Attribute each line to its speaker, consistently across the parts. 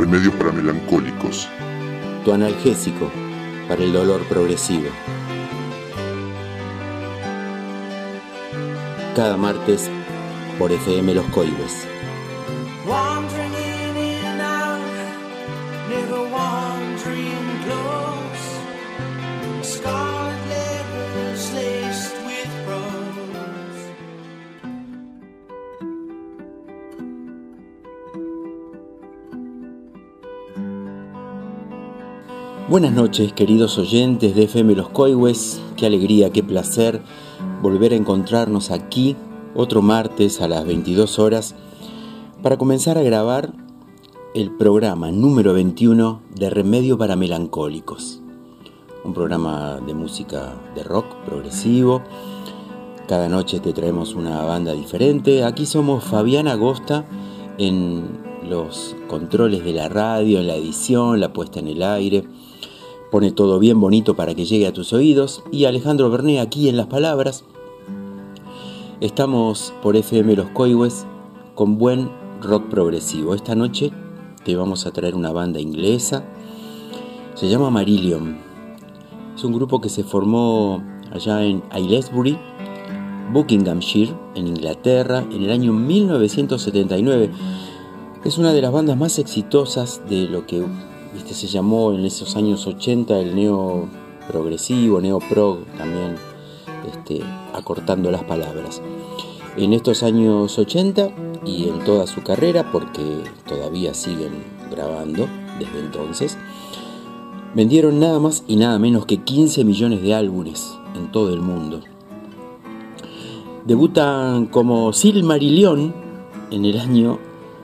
Speaker 1: Remedio para melancólicos.
Speaker 2: Tu analgésico para el dolor progresivo. Cada martes por FM Los Coihues. Buenas noches, queridos oyentes de FM Los Coihues. Qué alegría, qué placer volver a encontrarnos aquí otro martes a las 22 horas para comenzar a grabar el programa número 21 de Remedio para Melancólicos. Un programa de música de rock progresivo. Cada noche te traemos una banda diferente. Aquí somos Fabián Agosta en los controles de la radio, en la edición, la puesta en el aire. Pone todo bien bonito para que llegue a tus oídos. Y Alejandro Berné aquí en las palabras. Estamos por FM Los Coihues con buen rock progresivo. Esta noche te vamos a traer una banda inglesa. Se llama Marillion. Es un grupo que se formó allá en Aylesbury, Buckinghamshire, en Inglaterra, en el año 1979. Es una de las bandas más exitosas de lo que se llamó en esos años 80 el neo progresivo, neo prog también, acortando las palabras. En estos años 80 y en toda su carrera, porque todavía siguen grabando desde entonces, vendieron nada más y nada menos que 15 millones de álbumes en todo el mundo. Debutan como Silmarillion en el año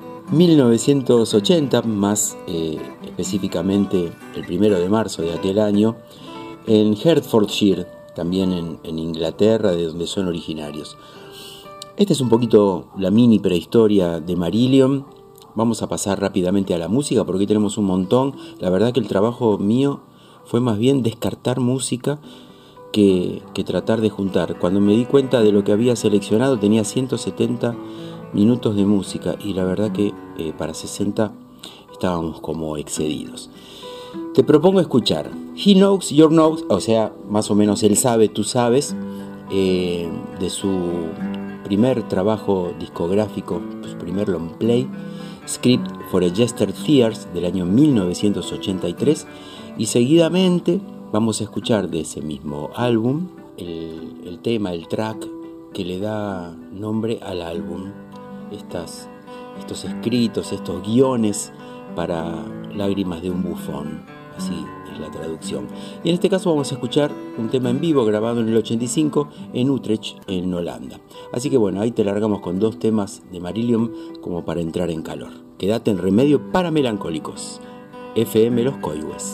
Speaker 2: 1980, más específicamente el 1 de marzo de aquel año, en Hertfordshire, también en Inglaterra, de donde son originarios. Esta es un poquito la mini prehistoria de Marillion. Vamos a pasar rápidamente a la música porque hoy tenemos un montón. La verdad que el trabajo mío fue más bien descartar música que tratar de juntar. Cuando me di cuenta de lo que había seleccionado tenía 170 minutos de música y la verdad que para 60 estábamos como excedidos. Te propongo escuchar He Knows, Your Knows, o sea, más o menos Él Sabe, Tú Sabes, de su primer trabajo discográfico, su primer long play, Script for a Jester Tears, del año 1983, y seguidamente vamos a escuchar de ese mismo álbum el tema, el track que le da nombre al álbum. Estos escritos, estos guiones para lágrimas de un bufón, así es la traducción. Y en este caso vamos a escuchar un tema en vivo grabado en el 85 en Utrecht, en Holanda. Así que bueno, ahí te largamos con 2 temas de Marillion como para entrar en calor. Quédate en Remedio para Melancólicos, FM Los Coihues.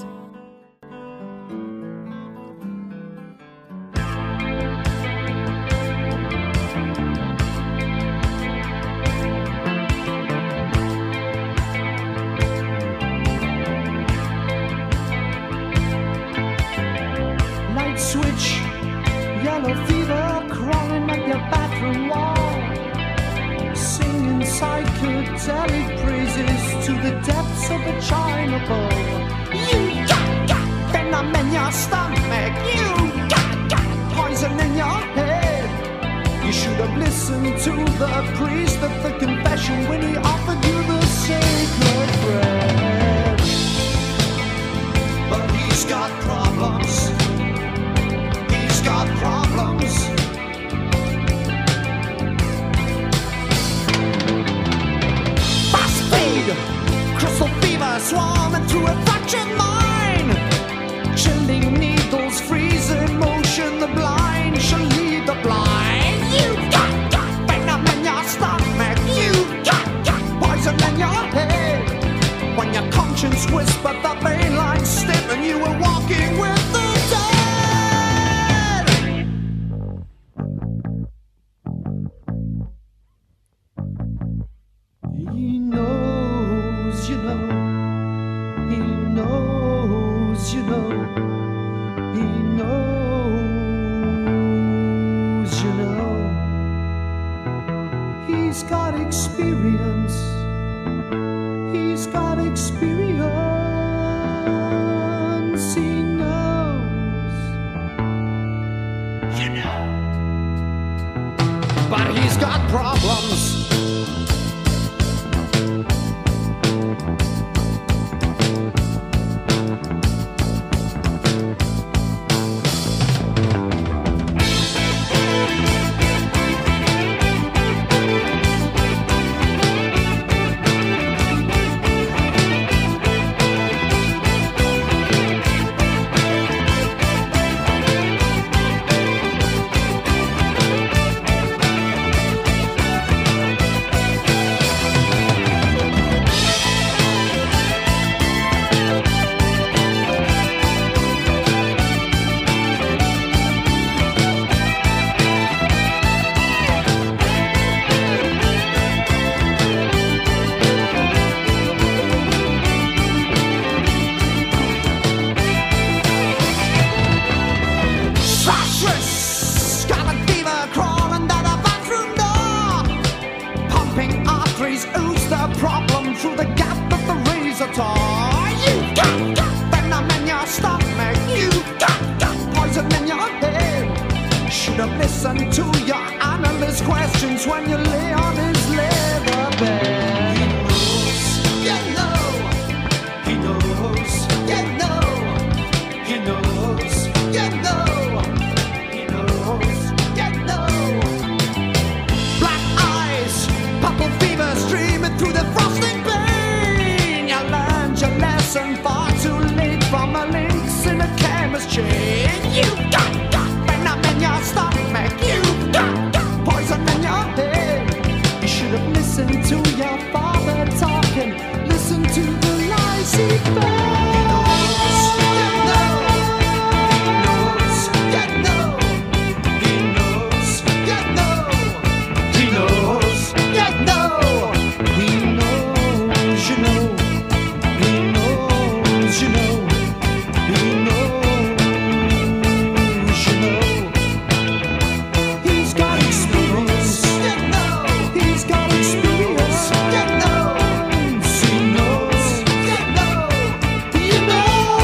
Speaker 3: Switch, yellow fever crawling up your bathroom wall, singing psychedelic praises to the depths of a china bowl. You got venom in your stomach, you got poison in your head. You should have listened to the priest at the confession when he offered you the sacred bread. But he's got problems. Got problems. Fast food, crystal fever swarming through a fractured mind. Chilling needles, freezing motion, the blind shall lead the blind. You got venom in your stomach. You got poison in your head. When your conscience whispered the vein line stiff and you were walking with the dead. He knows, you know. He knows, you know. He knows, you know. He's got experience. He's got experience, he knows. You know. But he's got problems. Listen to your analyst questions when you lay on his leather bed. He knows, he knows, he knows, he knows, he knows, he knows, he knows. Black eyes, purple fever streaming through the frosting pane. You learned your lesson far too late from the links in the chemist chain. You got venom in your stomach. You got poison in your head. You should have listened to your father talking. Listen to the lies he fed. He knows, you know. He knows, you know. He knows, you know. He knows, you know. He knows, you know. He knows, you know. He knows, you know. He's got experience, you know. He's got experience, you know. He knows, you know. You know.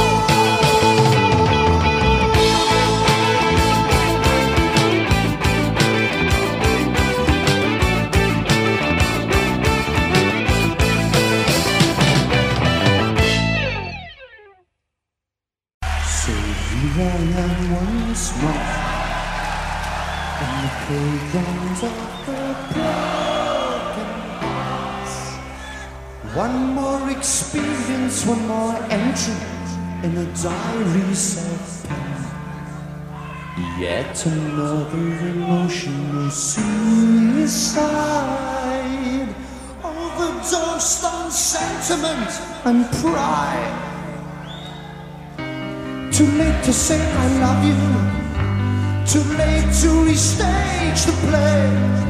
Speaker 3: So here I am once more on the playground of the broken hearts. One more experience, one more entry in a diary self-pain. Yet another emotional suicide. Overdosed on sentiment and pride. Too late to say I love you. Too late to restage the play.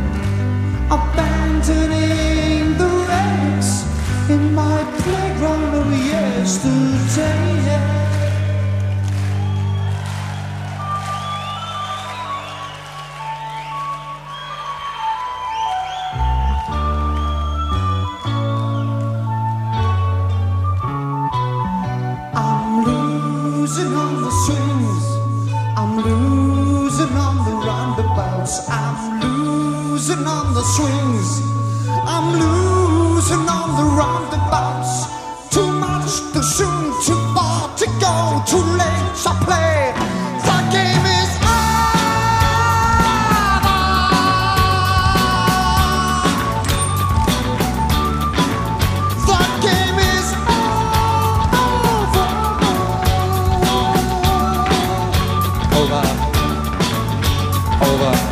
Speaker 3: Abandoning the relics in my playground of yesterday. I'm losing on the swings. I'm losing on the roundabouts. I'm losing on the swings. I'm losing on the roundabouts. Too much too soon, too far to go. Too late to play. The game is over. The game is over. Over. Over.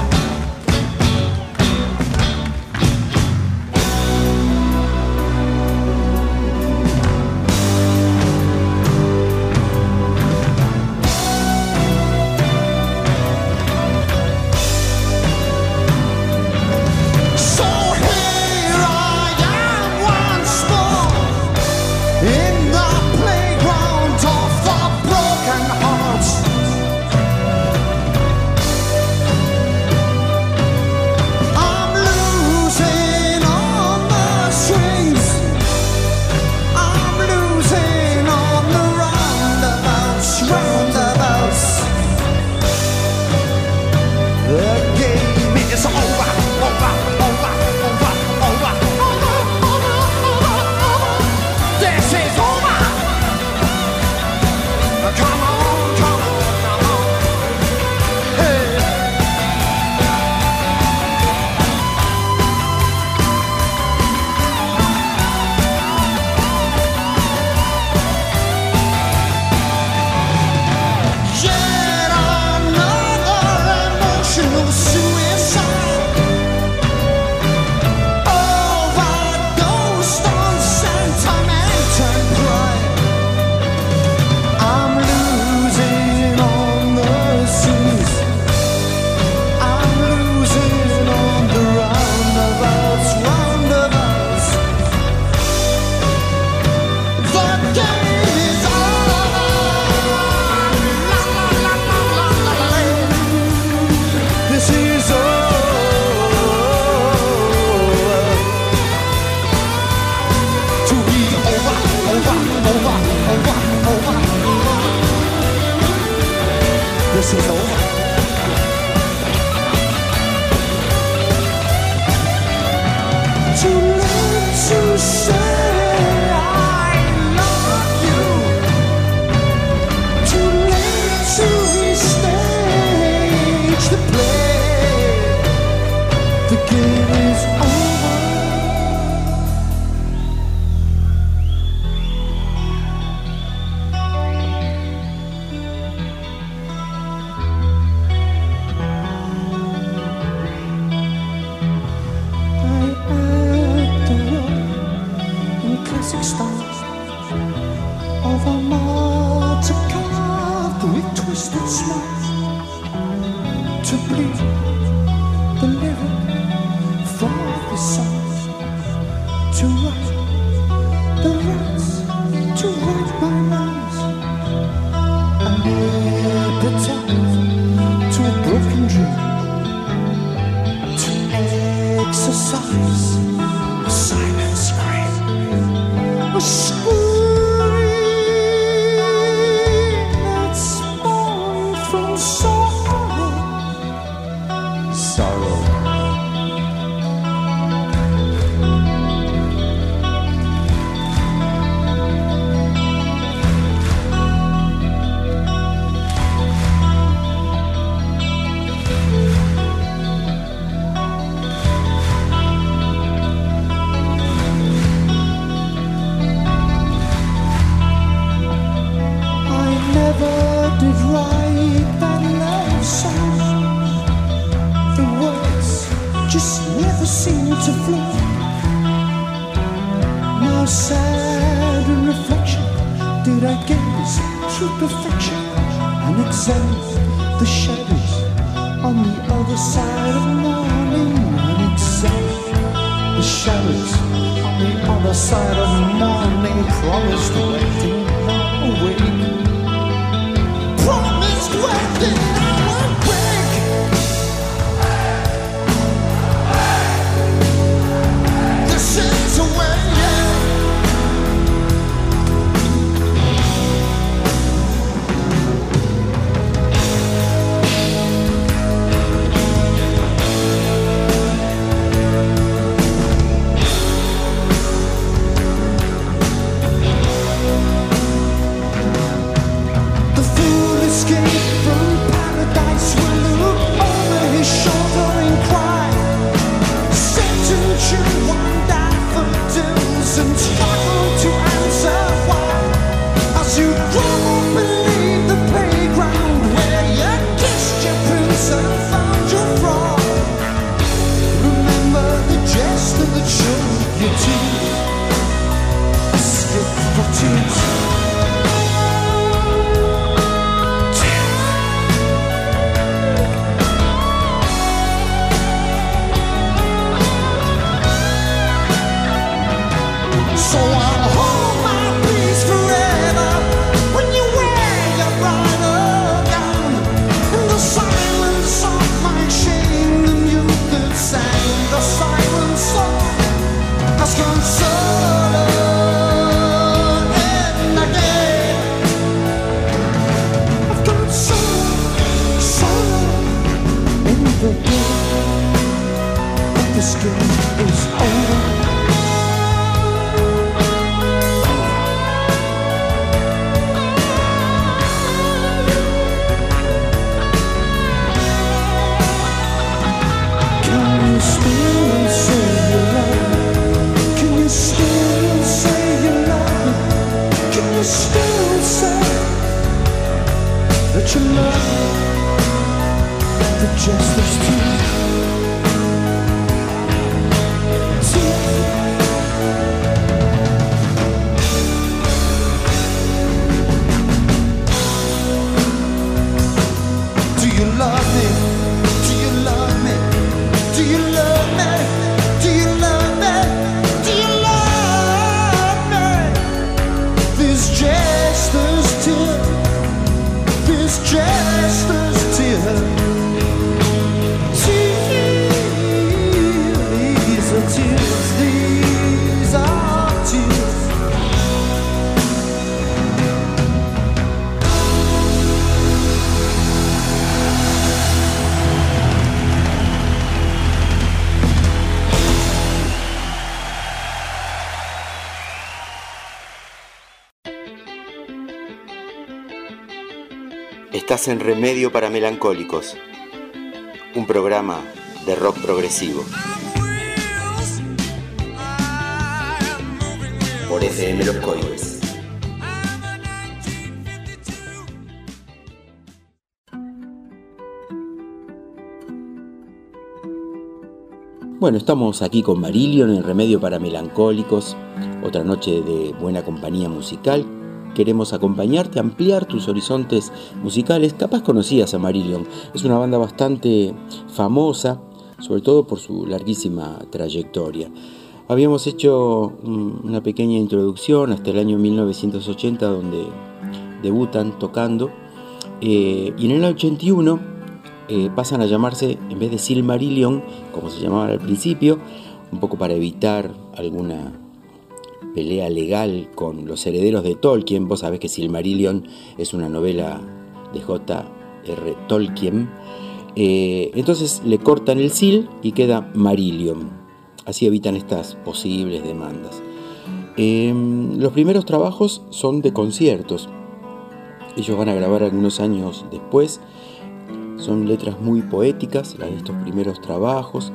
Speaker 3: to bleed the lyric for the songs, to write the rights, to write my rhymes, an epitaph to a broken dream, to exercise a silent scream, a scream that's born from sorrow. To flow. Now sad in reflection did I gaze through perfection and examine the shadows on the other side of morning, and examine the shadows on the other side of morning. Promised waiting awake, promised waiting awake.
Speaker 2: Estás en Remedio para Melancólicos, un programa de rock progresivo. Por FM Los Coibes. Bueno, estamos aquí con Marillion en Remedio para Melancólicos, otra noche de buena compañía musical. queremos acompañarte, ampliar tus horizontes musicales. Capaz conocías a Marillion, es una banda bastante famosa, sobre todo por su larguísima trayectoria. Habíamos hecho una pequeña introducción hasta el año 1980, donde debutan tocando, y en el 81 pasan a llamarse, en vez de Silmarillion, como se llamaban al principio, un poco para evitar alguna pelea legal con los herederos de Tolkien. Vos sabés que Silmarillion es una novela de J.R. Tolkien. Entonces le cortan el Sil y queda Marillion. Así evitan estas posibles demandas. Los primeros trabajos son de conciertos. Ellos van a grabar algunos años después. Son letras muy poéticas, las de estos primeros trabajos.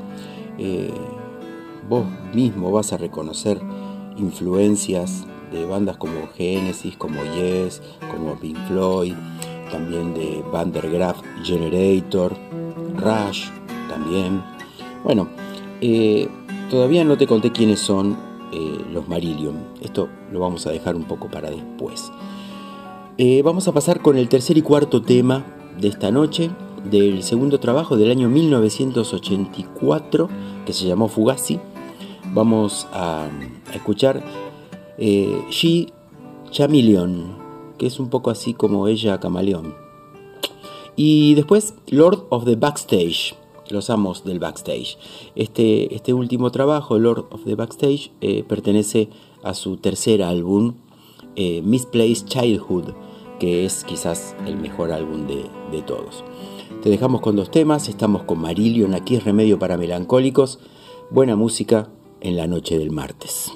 Speaker 2: Vos mismo vas a reconocer influencias de bandas como Genesis, como Yes, como Pink Floyd, también de Van der Graaf Generator, Rush también. Bueno, todavía no te conté quiénes son los Marillion. Esto lo vamos a dejar un poco para después. Vamos a pasar con el tercer y cuarto tema de esta noche, del segundo trabajo del año 1984, que se llamó Fugazi. Vamos a escuchar She Chameleon, que es un poco así como ella camaleón. Y después Lord of the Backstage, los amos del backstage. Este último trabajo, Lord of the Backstage, pertenece a su tercer álbum, Misplaced Childhood, que es quizás el mejor álbum de todos. Te dejamos con dos temas. Estamos con Marillion, aquí es Remedio para Melancólicos. Buena música en la noche del martes.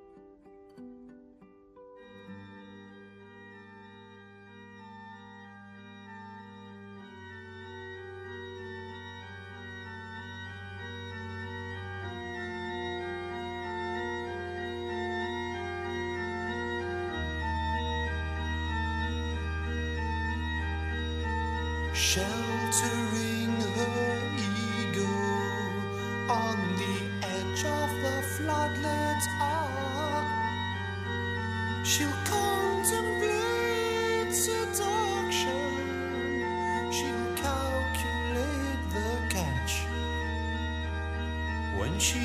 Speaker 3: Sheltering her ego on the edge of the floodlit ark, she'll contemplate seduction, she'll calculate the catch. When she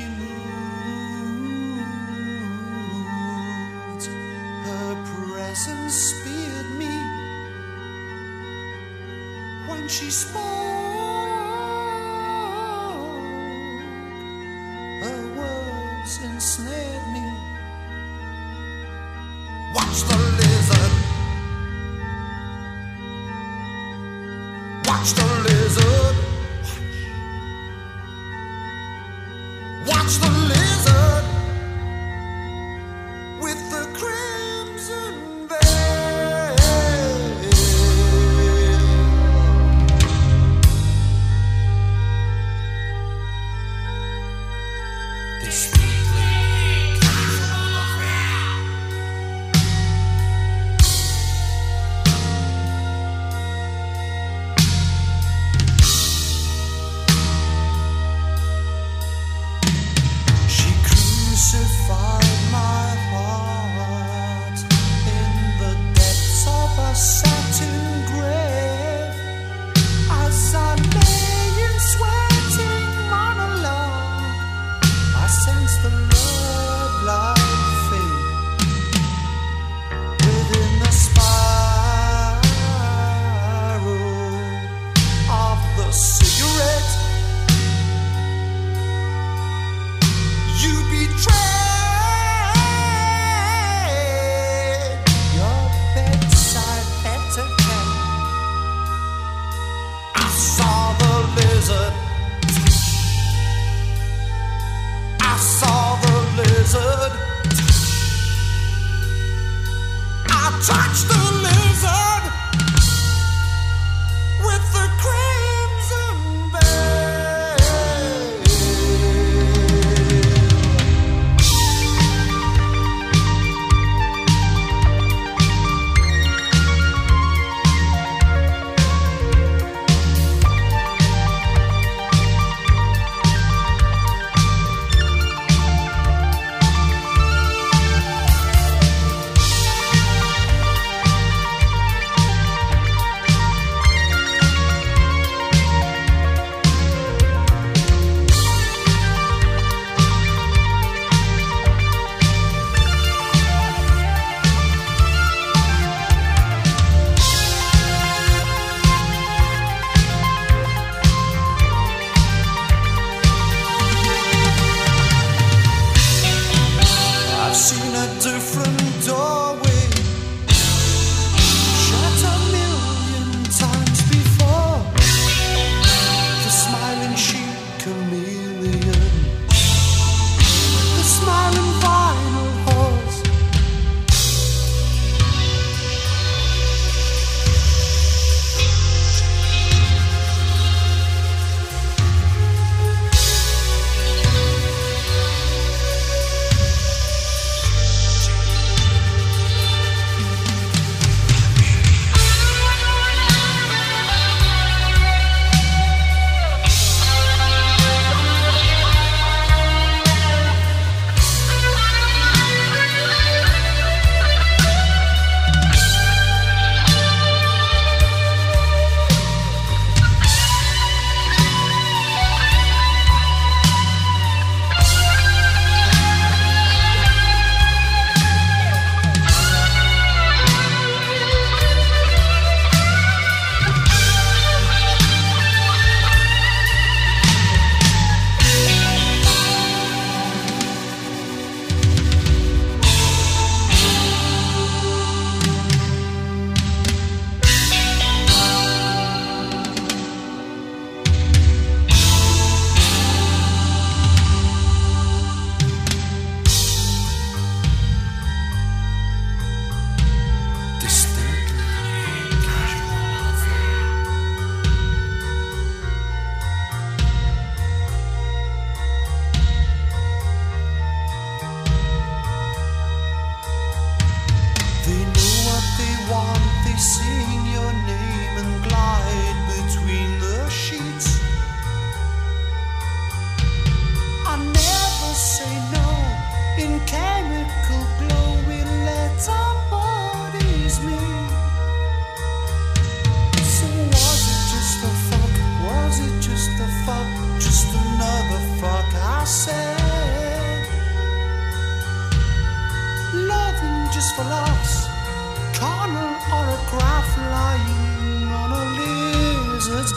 Speaker 3: moved, her presence speared me. When she spoke, her words ensnared me. Watch the lizard. Watch the lizard. Watch the lizard with the crimson veil.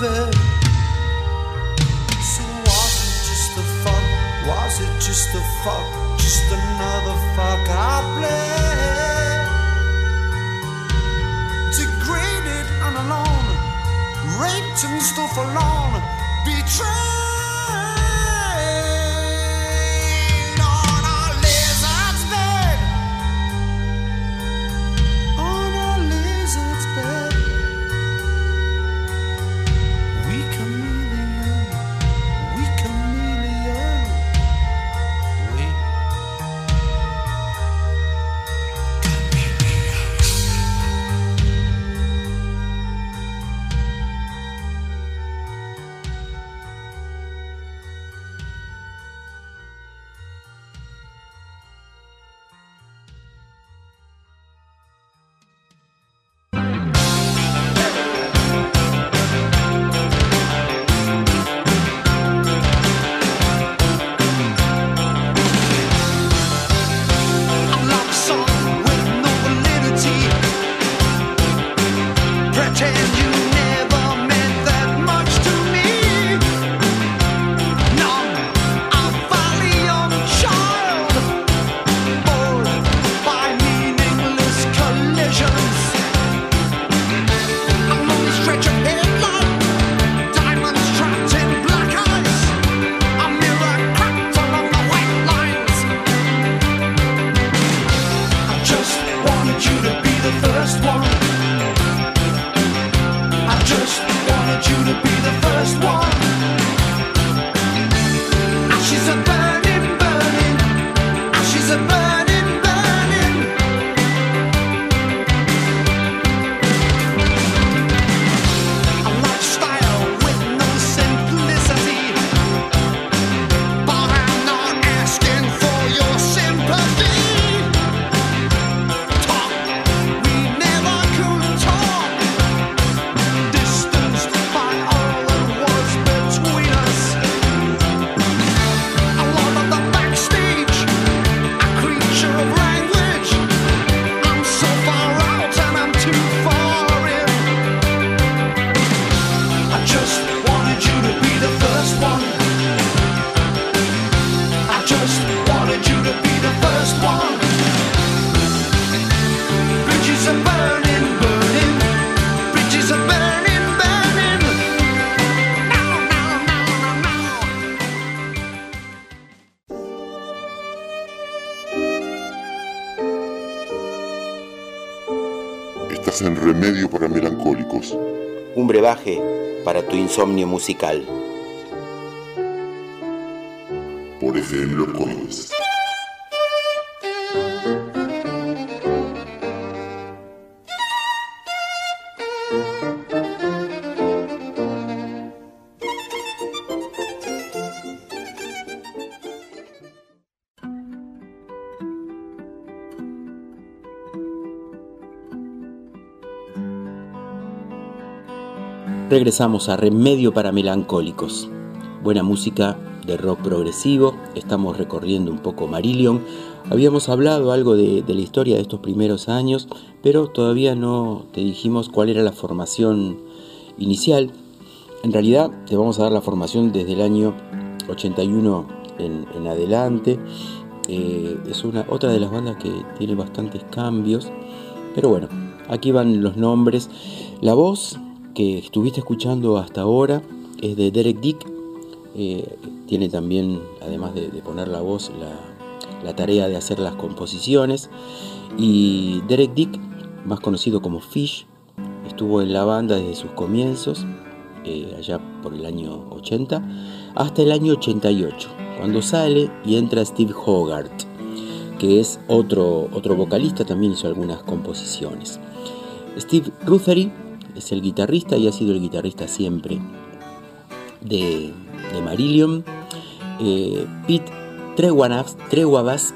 Speaker 3: bed. So was it just a fuck? Was it just a fuck? Just another fuck I played. Degraded and alone, raped and still forlorn, betrayed.
Speaker 1: Estás en Remedio para Melancólicos.
Speaker 2: Un brebaje para tu insomnio musical.
Speaker 1: Por FM Los Códigos.
Speaker 2: Regresamos a Remedio para Melancólicos. Buena música de rock progresivo. Estamos recorriendo un poco Marillion. Habíamos hablado algo de la historia de estos primeros años, pero todavía no te dijimos cuál era la formación inicial. En realidad te vamos a dar la formación desde el año 81 en adelante. Es otra de las bandas que tiene bastantes cambios, pero bueno, aquí van los nombres. La voz que estuviste escuchando hasta ahora es de Derek Dick. Tiene también, además de poner la voz, la tarea de hacer las composiciones. Y Derek Dick, más conocido como Fish, estuvo en la banda desde sus comienzos, allá por el año 80 hasta el año 88, cuando sale y entra Steve Hogarth, que es otro vocalista. También hizo algunas composiciones. Steve Rothery es el guitarrista y ha sido el guitarrista siempre de Marillion. Pete Trewavas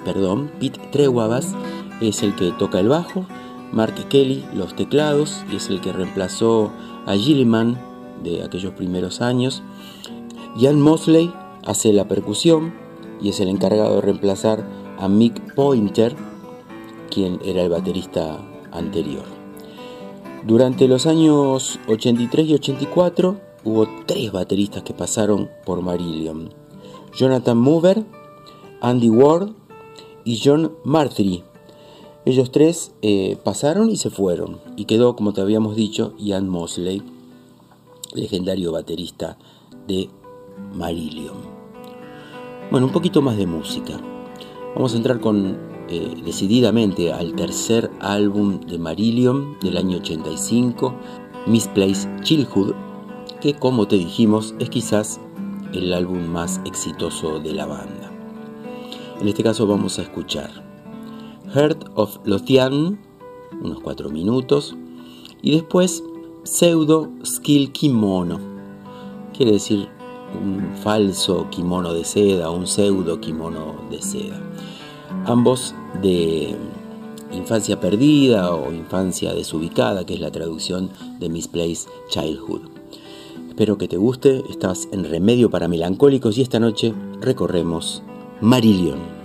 Speaker 2: es el que toca el bajo. Mark Kelly los teclados, y es el que reemplazó a Gilliman de aquellos primeros años. Ian Mosley hace la percusión y es el encargado de reemplazar a Mick Pointer, quien era el baterista anterior. Durante los años 83 y 84 hubo 3 bateristas que pasaron por Marillion: Jonathan Mover, Andy Ward y John Marthery. Ellos 3 pasaron y se fueron, y quedó, como te habíamos dicho, Ian Mosley, legendario baterista de Marillion. Bueno, un poquito más de música. Vamos a entrar decididamente al tercer álbum de Marillion del año 85, Misplaced Childhood, que, como te dijimos, es quizás el álbum más exitoso de la banda. En este caso vamos a escuchar Heart of Lothian, unos 4 minutos, y después Pseudo Skill Kimono, quiere decir un falso kimono de seda, un pseudo kimono de seda. Ambos de Infancia Perdida o Infancia Desubicada, que es la traducción de Misplaced Childhood. Espero que te guste. Estás en Remedio para Melancólicos y esta noche recorremos Marillion.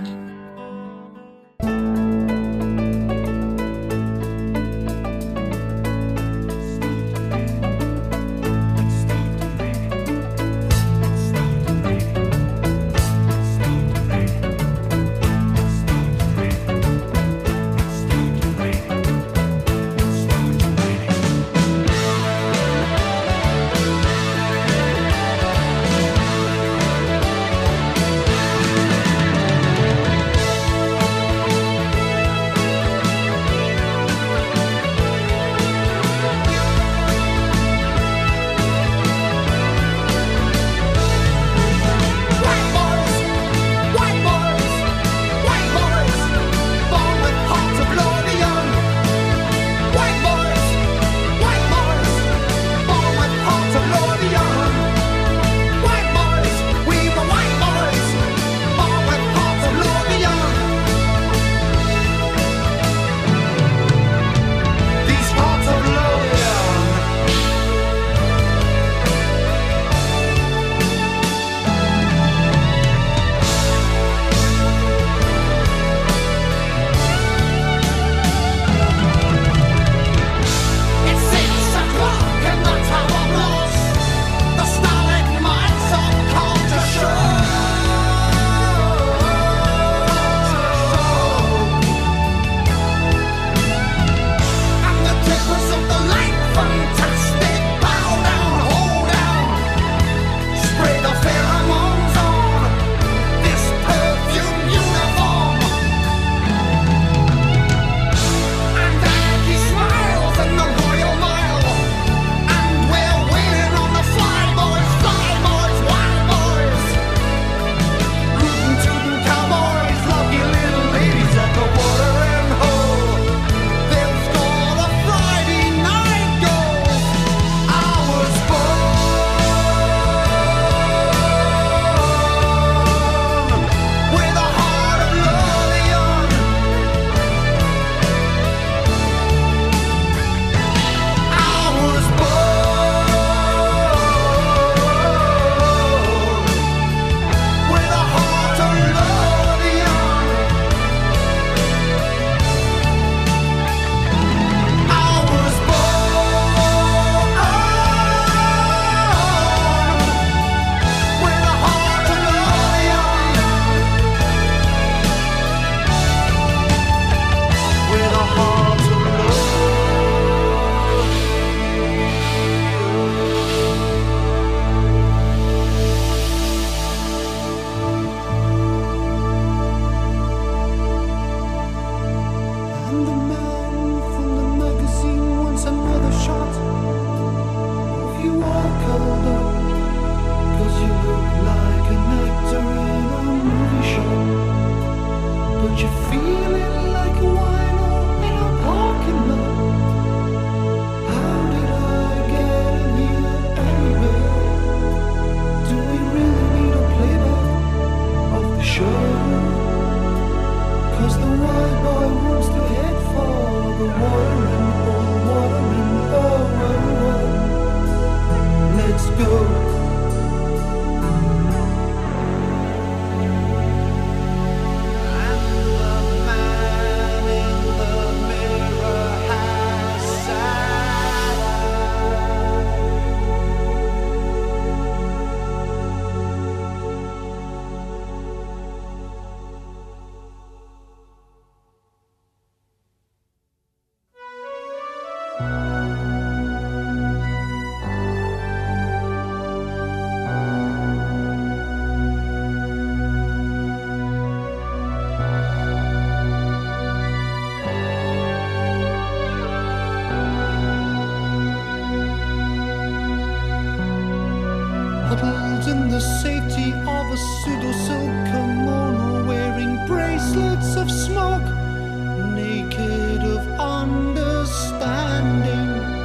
Speaker 3: of a pseudo-silk kimono, wearing bracelets of smoke, naked of understanding.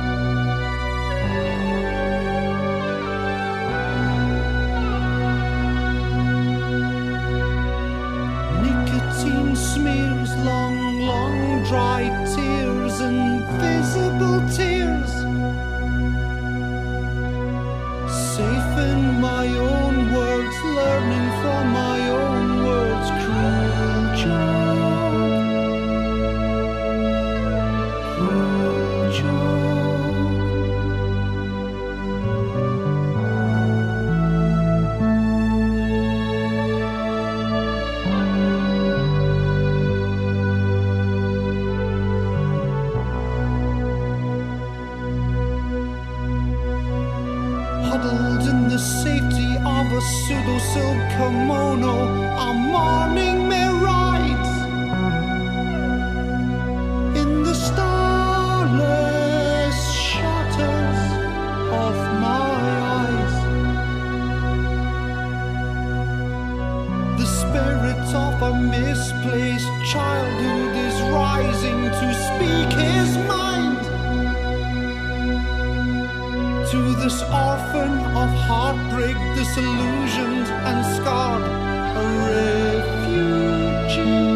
Speaker 3: Nicotine smears, long, long dry tears, invisible tears. Safe in my own words, learning from my own words. Cruel joke, cruel joke. Huddled in the safety of a pseudo-silk kimono, our morning may rise in the starless shutters of my eyes. The spirit of a misplaced childhood is rising to speak his mind to this orphan of heartbreak, disillusioned and scarred, a refugee.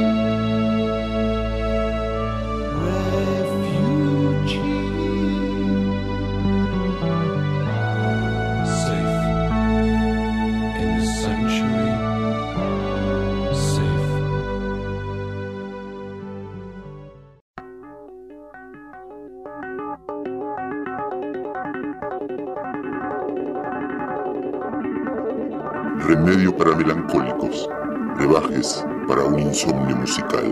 Speaker 3: Safe in the sanctuary, safe.
Speaker 1: Remedio para melancólicos, brebajes para un insomnio musical.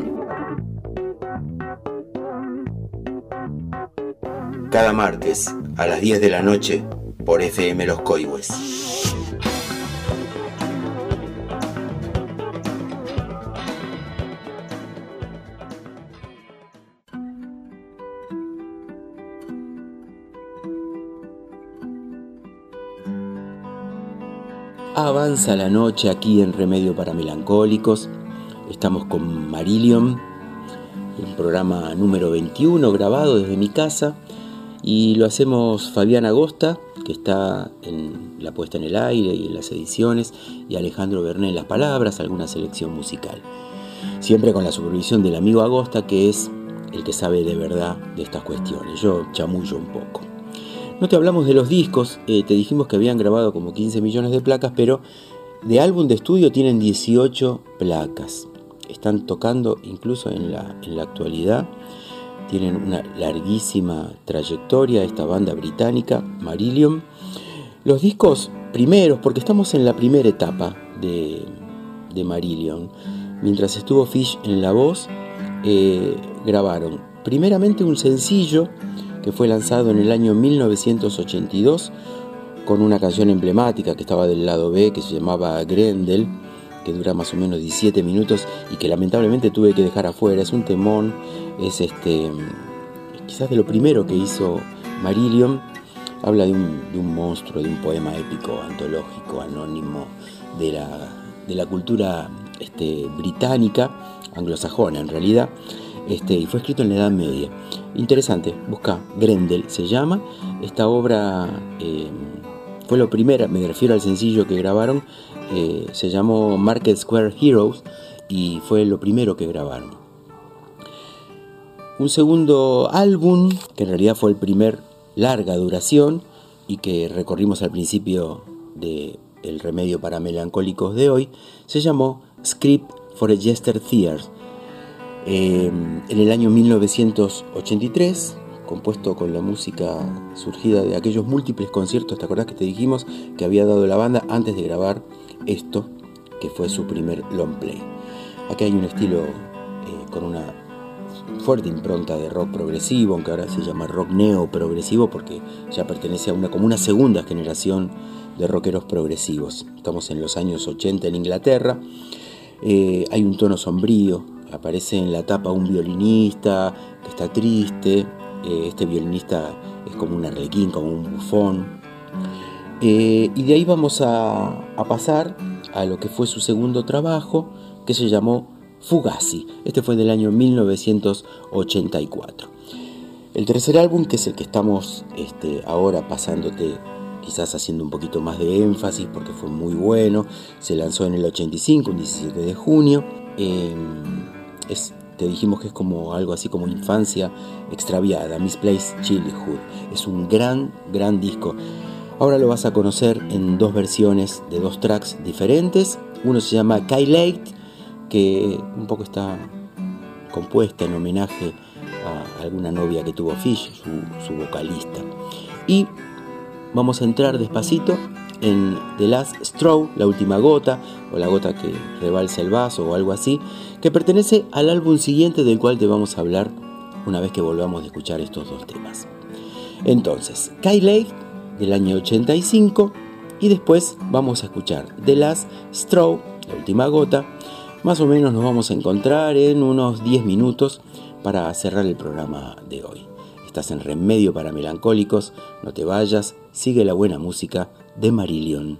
Speaker 2: Cada martes a las 10 de la noche por FM Los Coihues. Avanza la noche aquí en Remedio para Melancólicos. Estamos con Marillion, un programa número 21 grabado desde mi casa, y lo hacemos Fabián Agosta, que está en la puesta en el aire y en las ediciones, y Alejandro Berné en las palabras, alguna selección musical. Siempre con la supervisión del amigo Agosta, que es el que sabe de verdad de estas cuestiones. Yo chamullo un poco. No te hablamos de los discos, te dijimos que habían grabado como 15 millones de placas, pero de álbum de estudio tienen 18 placas. Están tocando incluso en la actualidad. Tienen una larguísima trayectoria esta banda británica, Marillion. Los discos primeros, porque estamos en la primera etapa de Marillion. Mientras estuvo Fish en la voz, grabaron primeramente un sencillo que fue lanzado en el año 1982 con una canción emblemática que estaba del lado B, que se llamaba Grendel, que dura más o menos 17 minutos y que lamentablemente tuve que dejar afuera. Es un temón, es quizás de lo primero que hizo Marillion. Habla de un monstruo, de un poema épico, antológico, anónimo, de la cultura británica, anglosajona en realidad, y fue escrito en la Edad Media. Interesante, busca, Grendel se llama. Esta obra fue lo primero, me refiero al sencillo que grabaron, se llamó Market Square Heroes y fue lo primero que grabaron. Un segundo álbum, que en realidad fue el primer larga duración y que recorrimos al principio de El Remedio para Melancólicos de hoy, se llamó Script for a Jester Tears. En el año 1983, compuesto con la música surgida de aquellos múltiples conciertos, ¿te acordás que te dijimos que había dado la banda antes de grabar esto, que fue su primer long play? Aquí hay un estilo con una fuerte impronta de rock progresivo, aunque ahora se llama rock neo-progresivo porque ya pertenece a como una segunda generación de rockeros progresivos. Estamos en los años 80 en Inglaterra. Hay un tono sombrío, aparece en la tapa un violinista que está triste. Este violinista es como un arlequín, como un bufón. Y de ahí vamos a pasar a lo que fue su segundo trabajo, que se llamó Fugazi. Este fue del año 1984. El tercer álbum, que es el que estamos ahora pasándote, quizás haciendo un poquito más de énfasis porque fue muy bueno, se lanzó en el 85, un 17 de junio. Te dijimos que es como algo así como infancia extraviada, Misplaced Childhood. Es un gran disco. Ahora lo vas a conocer en dos versiones de dos tracks diferentes. Uno se llama Kailate, que un poco está compuesta en homenaje a alguna novia que tuvo Fish, su vocalista. Y vamos a entrar despacito en The Last Straw, la última gota, o la gota que rebalsa el vaso, o algo así, que pertenece al álbum siguiente del cual te vamos a hablar una vez que volvamos de escuchar estos dos temas. Entonces, Kailate del año 85, y después vamos a escuchar The Last Straw, la última gota. Más o menos nos vamos a encontrar en unos 10 minutos para cerrar el programa de hoy. Estás en Remedio para Melancólicos, no te vayas, sigue la buena música de Marillion.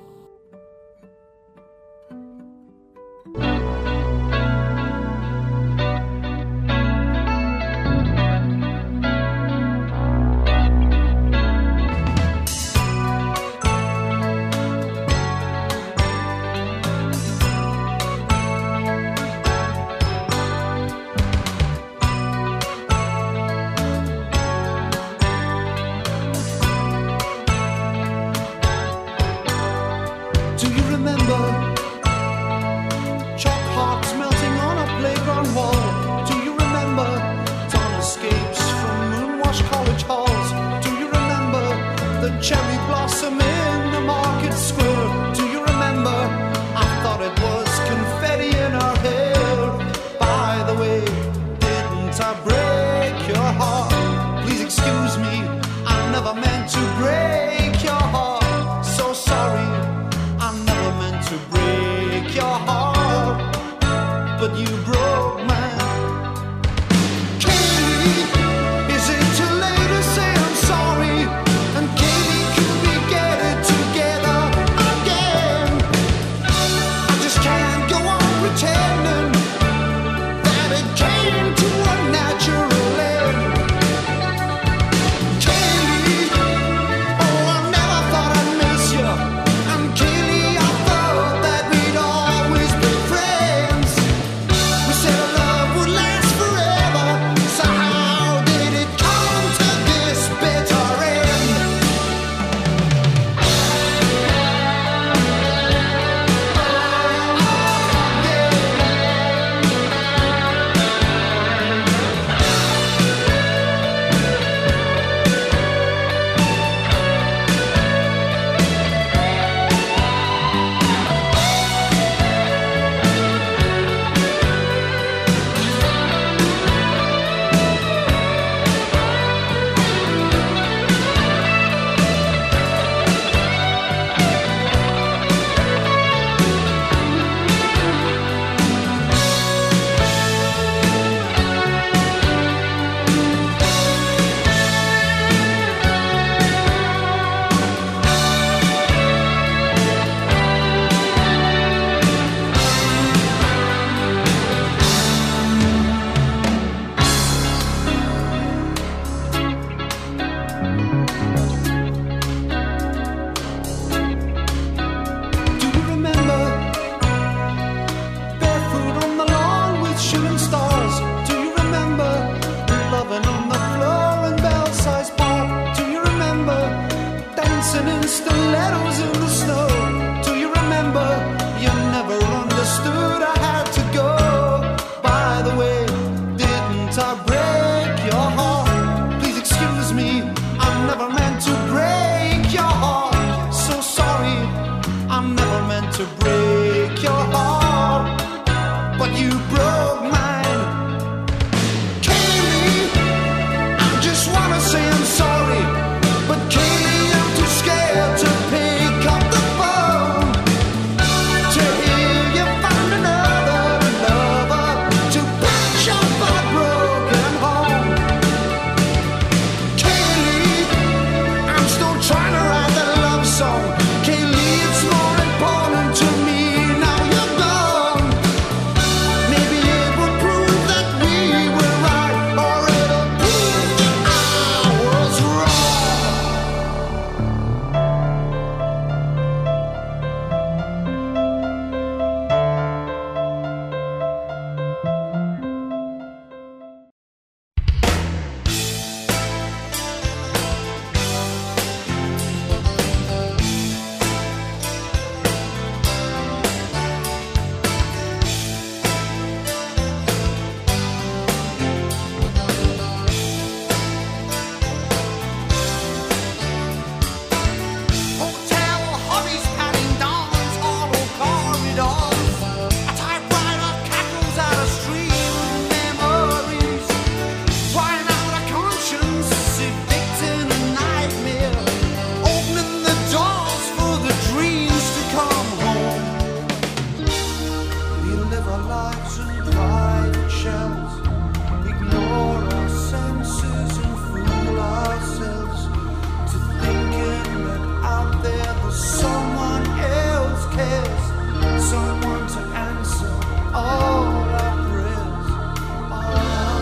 Speaker 3: lives and private shells, ignore our senses and fool ourselves to thinking that out there there's someone else cares, someone to answer all our prayers, all our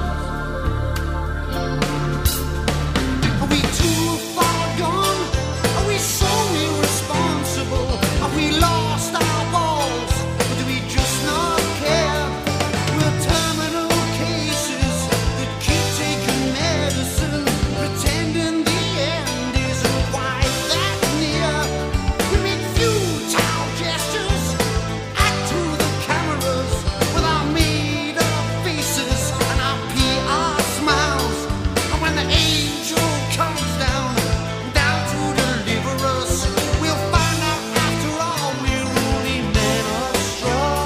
Speaker 3: prayers. Are we too far gone? Are we so irresponsible? Are we lost our balls? Or do we just not care? We're terminal cases that keep taking medicine, pretending the end isn't quite that near. We make futile gestures, act to the cameras with our made-up faces and our PR smiles. And when the angel comes down to deliver us, we'll find out after all we're only men of straw.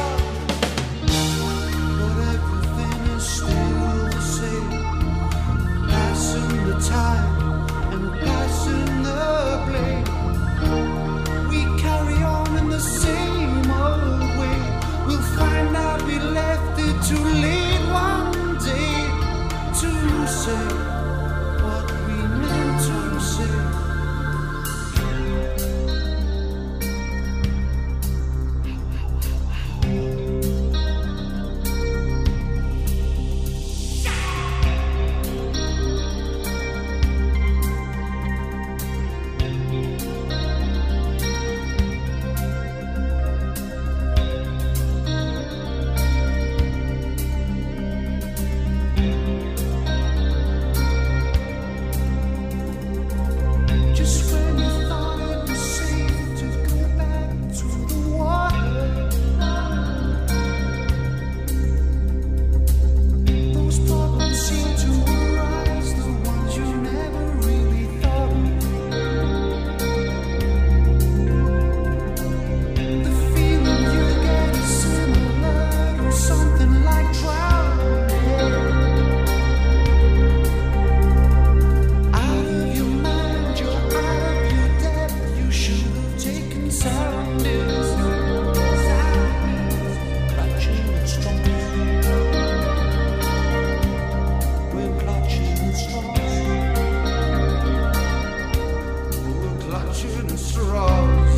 Speaker 3: But everything is still the same, passing the time and passing the blame. We carry on in the same old way. We'll find out we left it too late one day to say what we meant to say. Just when you thought it was safe to go back to the water, those problems seem to arise, the ones you never really thought of. The feeling you get is similar to something like drowning. Out of your mind, you're out of your depth. You should have taken soundings, clutching at straws. We're clutching at straws. We're clutching at straws.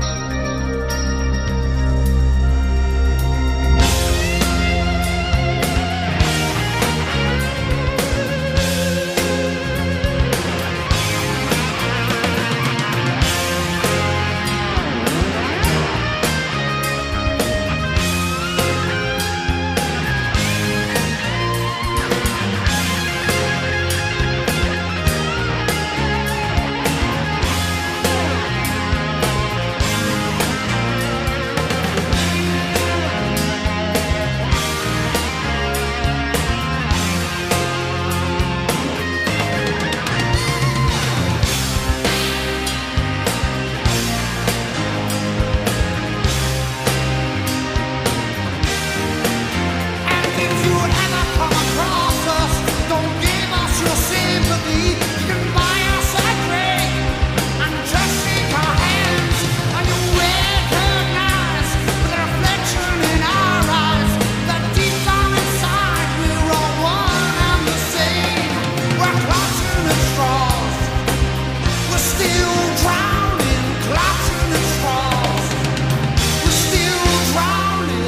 Speaker 3: And if you ever come across us, don't give us your sympathy. You can buy us a drink and just shake our hands, and you'll recognize the reflection in our eyes that deep down inside we're all one and the same. We're clutching at straws. We're still drowning, clutching at straws. We're still drowning.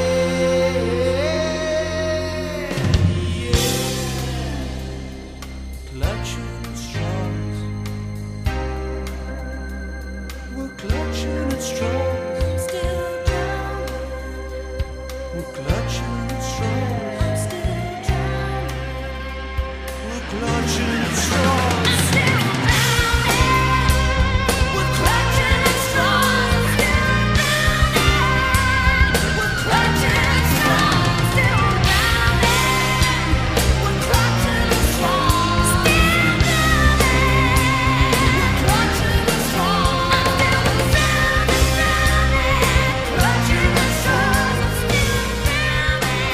Speaker 3: Clutching at straws. We're clutching at straws. Still drowning. We're clutching at straws. Still drowning. We're clutching at straws. Still drowning. We're clutching at straws. Still drowning. We're clutching at straws. Still drowning. We're clutching at straws. Still drowning. We're clutching at straws. Still drowning. Clutching at straws. Still drowning.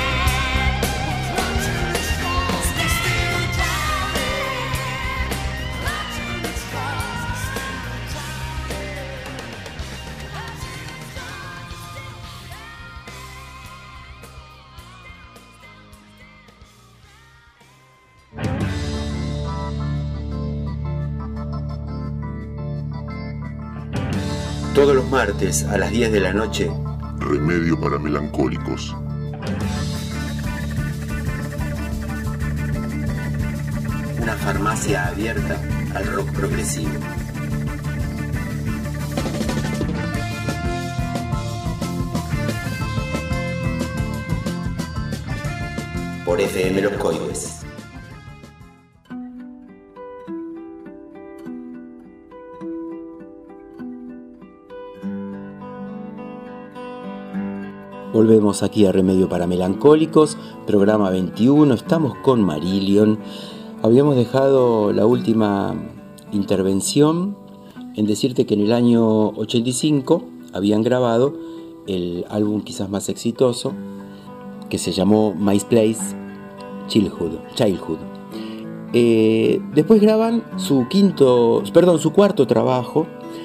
Speaker 2: Todos los martes a las 10 de la noche.
Speaker 1: Remedio para melancólicos.
Speaker 2: Una farmacia abierta al rock progresivo. Por FM Los Coides. Volvemos aquí a Remedio para Melancólicos, programa 21, estamos con Marillion. Habíamos dejado la última intervención en decirte que en el año 85 habían grabado el álbum quizás más exitoso, que se llamó My Place Childhood. Después graban su cuarto trabajo,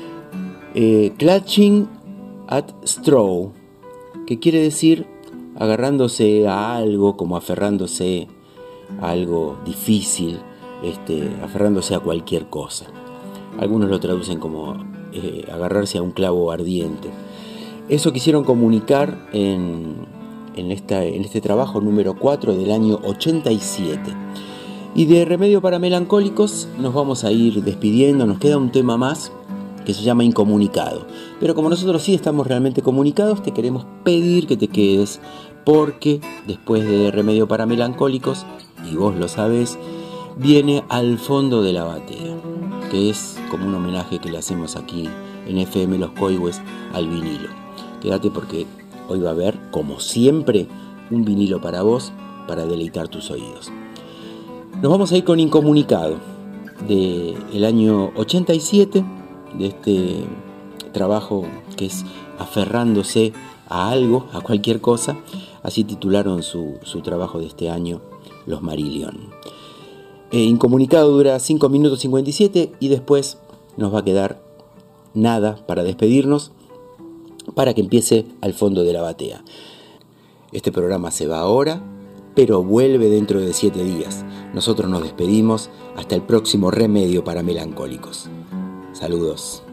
Speaker 2: Clutching at Straw, que quiere decir agarrándose a algo, como aferrándose a algo difícil, aferrándose a cualquier cosa. Algunos lo traducen como agarrarse a un clavo ardiente. Eso quisieron comunicar en este trabajo número 4 del año 87. Y de Remedio para Melancólicos nos vamos a ir despidiendo. Nos queda un tema más que se llama Incomunicado. Pero como nosotros sí estamos realmente comunicados, te queremos pedir que te quedes, porque después de Remedio para Melancólicos, y vos lo sabés, viene Al Fondo de la Batea, que es como un homenaje que le hacemos aquí en FM Los Coides al vinilo. Quédate porque hoy va a haber, como siempre, un vinilo para vos, para deleitar tus oídos. Nos vamos a ir con Incomunicado, del año 87, de este trabajo que es aferrándose a algo, a cualquier cosa. Así titularon su trabajo de este año los Marillion. Incomunicado dura 5 minutos 57 y después nos va a quedar nada para despedirnos, para que empiece Al Fondo de la Batea. Este programa se va ahora, pero vuelve dentro de 7 días. Nosotros nos despedimos hasta el próximo Remedio para Melancólicos. Saludos.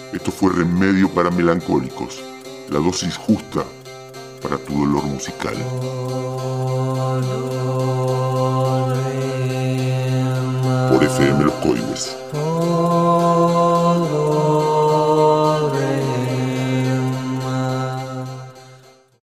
Speaker 1: Esto fue Remedio para Melancólicos, la dosis justa para tu dolor musical. Por FM Los Coibes.